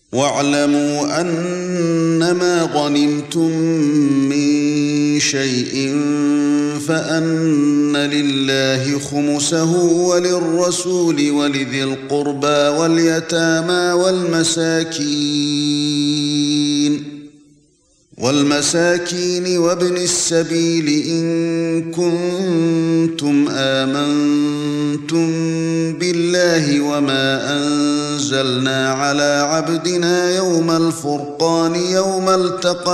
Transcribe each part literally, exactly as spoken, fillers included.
واعلموا أنما غنمتم من شيء فأن لله خمسه وللرسول ولذي القربى واليتامى والمساكين والمساكين وابن السبيل إن كنتم آمنتم بالله وما أنزلنا على عبدنا يوم الفرقان يوم التقى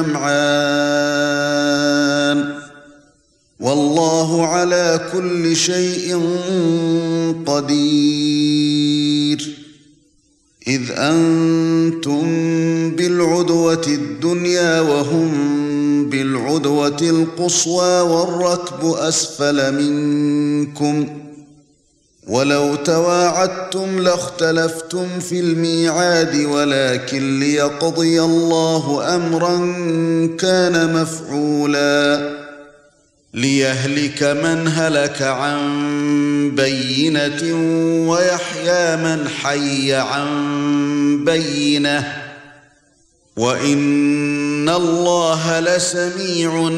الجمعان والله على كل شيء قدير. إذ أنتم بالعدوة الدنيا وهم بالعدوة القصوى والركب أسفل منكم ولو تواعدتم لاختلفتم في الميعاد ولكن ليقضي الله أمرا كان مفعولا ليهلك من هلك عن بينة ويحيى من حي عن بينة وإن الله لسميع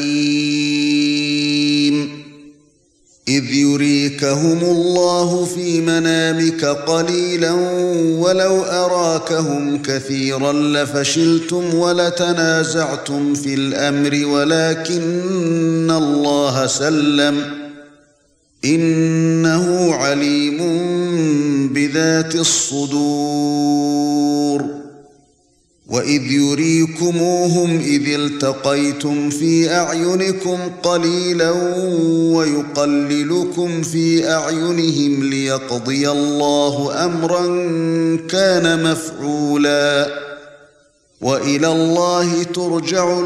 عليم. إذ يريكهم الله في منامك قليلا ولو أراكهم كثيرا لفشلتم ولتنازعتم في الأمر ولكن الله سلم إنه عليم بذات الصدور. وإذ يريكموهم إذ التقيتم في أعينكم قليلا ويقللكم في أعينهم ليقضي الله أمرا كان مفعولا وإلى الله ترجع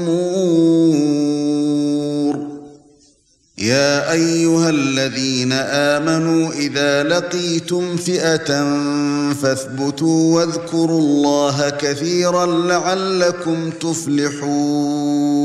الأمور. يا أيها الذين آمنوا إذا لقيتم فئة فاثبتوا واذكروا الله كثيرا لعلكم تفلحون.